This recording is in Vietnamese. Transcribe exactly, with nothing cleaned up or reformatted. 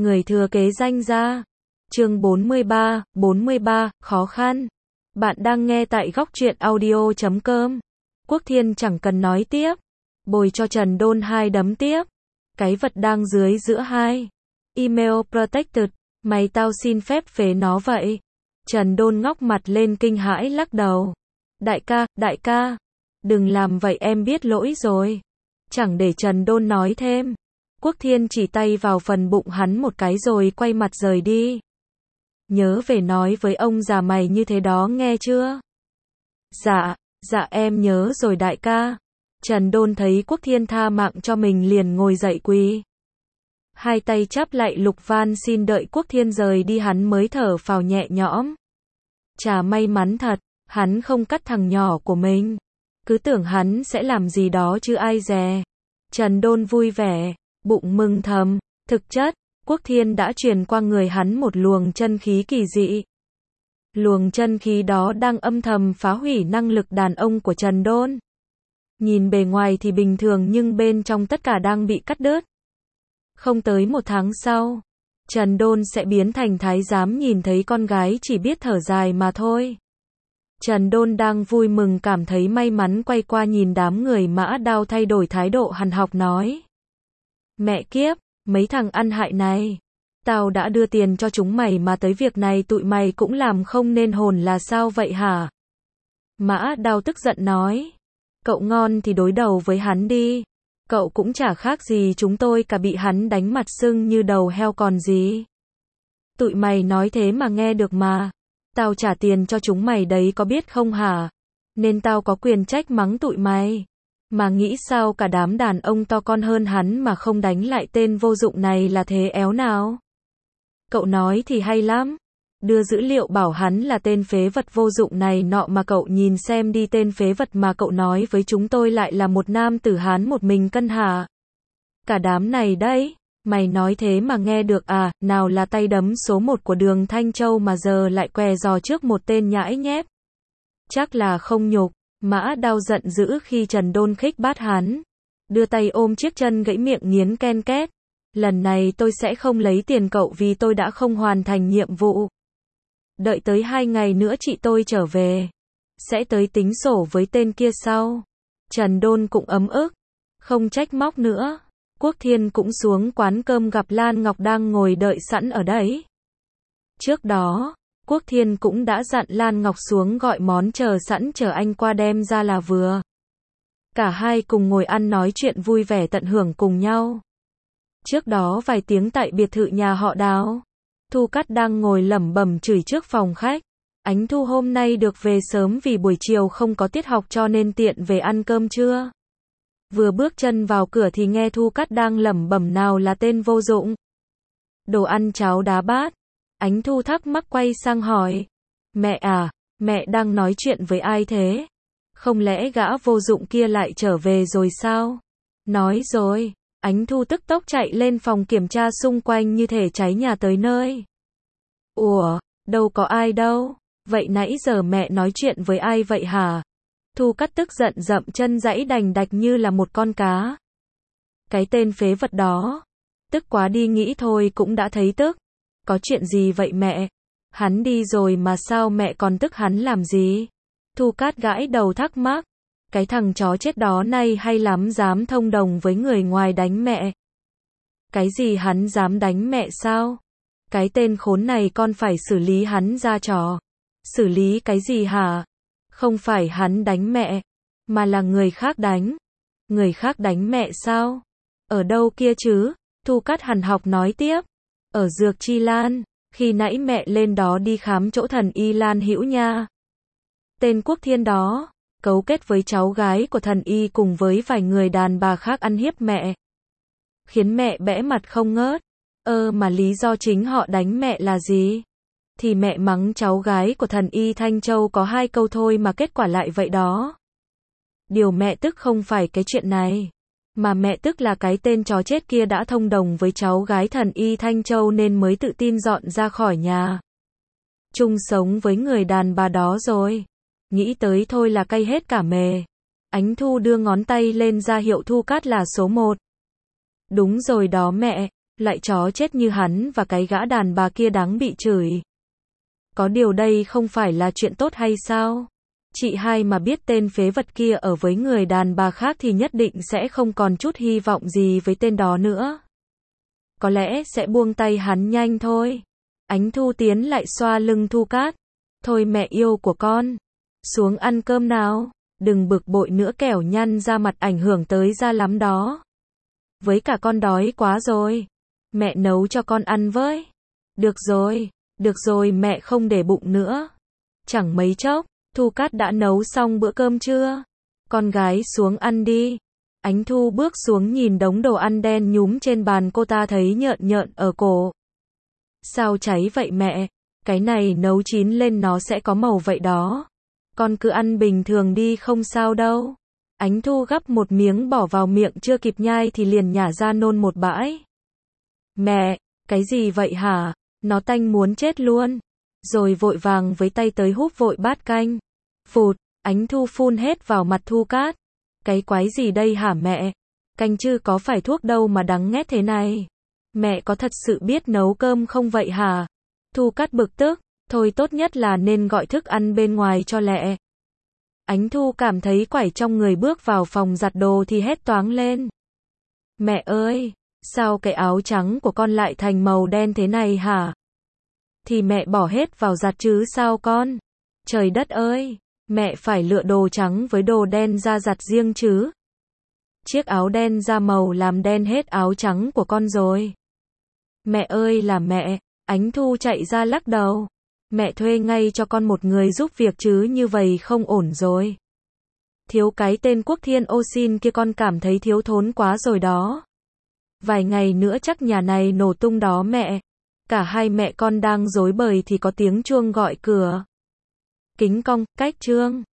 Người thừa kế danh gia. Chương bốn mươi ba, bốn mươi ba, khó khăn. Bạn đang nghe tại góc truyện audio chấm com. Quốc Thiên chẳng cần nói tiếp. Bồi cho Trần Đôn hai đấm tiếp. Cái vật đang dưới giữa hai. Email protected. Mày tao xin phép phế nó vậy. Trần Đôn ngóc mặt lên kinh hãi lắc đầu. Đại ca, đại ca. Đừng làm vậy, em biết lỗi rồi. Chẳng để Trần Đôn nói thêm. Quốc Thiên chỉ tay vào phần bụng hắn một cái rồi quay mặt rời đi. Nhớ về nói với ông già mày như thế đó nghe chưa? Dạ, dạ em nhớ rồi đại ca. Trần Đôn thấy Quốc Thiên tha mạng cho mình liền ngồi dậy quỳ. Hai tay chắp lại lục van xin đợi Quốc Thiên rời đi hắn mới thở phào nhẹ nhõm. Chà may mắn thật, hắn không cắt thằng nhỏ của mình. Cứ tưởng hắn sẽ làm gì đó chứ ai dè. Trần Đôn vui vẻ, bụng mừng thầm, thực chất, Quốc Thiên đã truyền qua người hắn một luồng chân khí kỳ dị. Luồng chân khí đó đang âm thầm phá hủy năng lực đàn ông của Trần Đôn. Nhìn bề ngoài thì bình thường nhưng bên trong tất cả đang bị cắt đứt. Không tới một tháng sau, Trần Đôn sẽ biến thành thái giám, nhìn thấy con gái chỉ biết thở dài mà thôi. Trần Đôn đang vui mừng cảm thấy may mắn quay qua nhìn đám người Mã Đao thay đổi thái độ hằn học nói. Mẹ kiếp, mấy thằng ăn hại này. Tao đã đưa tiền cho chúng mày mà tới việc này tụi mày cũng làm không nên hồn là sao vậy hả? Mã Đao tức giận nói. Cậu ngon thì đối đầu với hắn đi. Cậu cũng chả khác gì chúng tôi cả, bị hắn đánh mặt sưng như đầu heo còn gì. Tụi mày nói thế mà nghe được mà. Tao trả tiền cho chúng mày đấy có biết không hả? Nên tao có quyền trách mắng tụi mày. Mà nghĩ sao cả đám đàn ông to con hơn hắn mà không đánh lại tên vô dụng này là thế éo nào? Cậu nói thì hay lắm. Đưa dữ liệu bảo hắn là tên phế vật vô dụng này nọ mà cậu nhìn xem đi, tên phế vật mà cậu nói với chúng tôi lại là một nam tử Hán một mình cân hả? Cả đám này đấy, mày nói thế mà nghe được à? Nào là tay đấm số một của Đường Thanh Châu mà giờ lại què giò trước một tên nhãi nhép. Chắc là không nhục. Mã Đao giận dữ khi Trần Đôn khích bát hắn. Đưa tay ôm chiếc chân gãy miệng nghiến ken két. Lần này tôi sẽ không lấy tiền cậu vì tôi đã không hoàn thành nhiệm vụ. Đợi tới hai ngày nữa chị tôi trở về. Sẽ tới tính sổ với tên kia sau. Trần Đôn cũng ấm ức. Không trách móc nữa. Quốc Thiên cũng xuống quán cơm gặp Lan Ngọc đang ngồi đợi sẵn ở đấy. Trước đó, Quốc Thiên cũng đã dặn Lan Ngọc xuống gọi món chờ sẵn chờ anh qua đem ra là vừa. Cả hai cùng ngồi ăn nói chuyện vui vẻ tận hưởng cùng nhau. Trước đó vài tiếng tại biệt thự nhà họ Đào, Thu Cát đang ngồi lẩm bẩm chửi trước phòng khách. Ánh Thu hôm nay được về sớm vì buổi chiều không có tiết học cho nên tiện về ăn cơm trưa. Vừa bước chân vào cửa thì nghe Thu Cát đang lẩm bẩm nào là tên vô dụng. Đồ ăn cháo đá bát. Ánh Thu thắc mắc quay sang hỏi. Mẹ à, mẹ đang nói chuyện với ai thế? Không lẽ gã vô dụng kia lại trở về rồi sao? Nói rồi. Ánh Thu tức tốc chạy lên phòng kiểm tra xung quanh như thể cháy nhà tới nơi. Ủa, đâu có ai đâu. Vậy nãy giờ mẹ nói chuyện với ai vậy hả? Thu Cát tức giận dậm chân giãy đành đạch như là một con cá. Cái tên phế vật đó. Tức quá đi, nghĩ thôi cũng đã thấy tức. Có chuyện gì vậy mẹ? Hắn đi rồi mà sao mẹ còn tức hắn làm gì? Thu Cát gãi đầu thắc mắc. Cái thằng chó chết đó nay hay lắm, dám thông đồng với người ngoài đánh mẹ. Cái gì hắn dám đánh mẹ sao? Cái tên khốn này con phải xử lý hắn ra trò. Xử lý cái gì hả? Không phải hắn đánh mẹ, mà là người khác đánh. Người khác đánh mẹ sao? Ở đâu kia chứ? Thu Cát hằn học nói tiếp. Ở Dược Chi Lan, khi nãy mẹ lên đó đi khám chỗ thần y Lan Hữu nha. Tên Quốc Thiên đó cấu kết với cháu gái của thần y cùng với vài người đàn bà khác ăn hiếp mẹ. Khiến mẹ bẽ mặt không ngớt. Ơ mà lý do chính họ đánh mẹ là gì? Thì mẹ mắng cháu gái của thần y Thanh Châu có hai câu thôi mà kết quả lại vậy đó. Điều mẹ tức không phải cái chuyện này. Mà mẹ tức là cái tên chó chết kia đã thông đồng với cháu gái thần y Thanh Châu nên mới tự tin dọn ra khỏi nhà. Chung sống với người đàn bà đó rồi. Nghĩ tới thôi là cay hết cả mề. Ánh Thu đưa ngón tay lên ra hiệu Thu Cát là số một. Đúng rồi đó mẹ. Loại chó chết như hắn và cái gã đàn bà kia đáng bị chửi. Có điều đây không phải là chuyện tốt hay sao? Chị hai mà biết tên phế vật kia ở với người đàn bà khác thì nhất định sẽ không còn chút hy vọng gì với tên đó nữa. Có lẽ sẽ buông tay hắn nhanh thôi. Ánh Thu tiến lại xoa lưng Thu Cát. Thôi mẹ yêu của con, xuống ăn cơm nào, đừng bực bội nữa kẻo nhăn ra mặt ảnh hưởng tới da lắm đó. Với cả con đói quá rồi, mẹ nấu cho con ăn với. Được rồi, được rồi mẹ không để bụng nữa. Chẳng mấy chốc, Thu Cát đã nấu xong bữa cơm trưa. Con gái xuống ăn đi. Ánh Thu bước xuống nhìn đống đồ ăn đen nhúm trên bàn, cô ta thấy nhợn nhợn ở cổ. Sao cháy vậy mẹ? Cái này nấu chín lên nó sẽ có màu vậy đó. Con cứ ăn bình thường đi không sao đâu. Ánh Thu gắp một miếng bỏ vào miệng, chưa kịp nhai thì liền nhả ra nôn một bãi. Mẹ, cái gì vậy hả? Nó tanh muốn chết luôn. Rồi vội vàng với tay tới húp vội bát canh. Phụt, Ánh Thu phun hết vào mặt Thu Cát. Cái quái gì đây hả mẹ? Canh chứ có phải thuốc đâu mà đắng nghét thế này. Mẹ có thật sự biết nấu cơm không vậy hả? Thu Cát bực tức, thôi tốt nhất là nên gọi thức ăn bên ngoài cho lẹ. Ánh Thu cảm thấy quẩy trong người, bước vào phòng giặt đồ thì hét toáng lên. Mẹ ơi, sao cái áo trắng của con lại thành màu đen thế này hả? Thì mẹ bỏ hết vào giặt chứ sao con? Trời đất ơi, mẹ phải lựa đồ trắng với đồ đen ra giặt riêng chứ. Chiếc áo đen ra màu làm đen hết áo trắng của con rồi. Mẹ ơi là mẹ, Ánh Thu chạy ra lắc đầu. Mẹ thuê ngay cho con một người giúp việc chứ như vậy không ổn rồi. Thiếu cái tên Quốc Thiên ô xin kia con cảm thấy thiếu thốn quá rồi đó. Vài ngày nữa chắc nhà này nổ tung đó mẹ. Cả hai mẹ con đang rối bời thì có tiếng chuông gọi cửa. Kính cong, cách trương.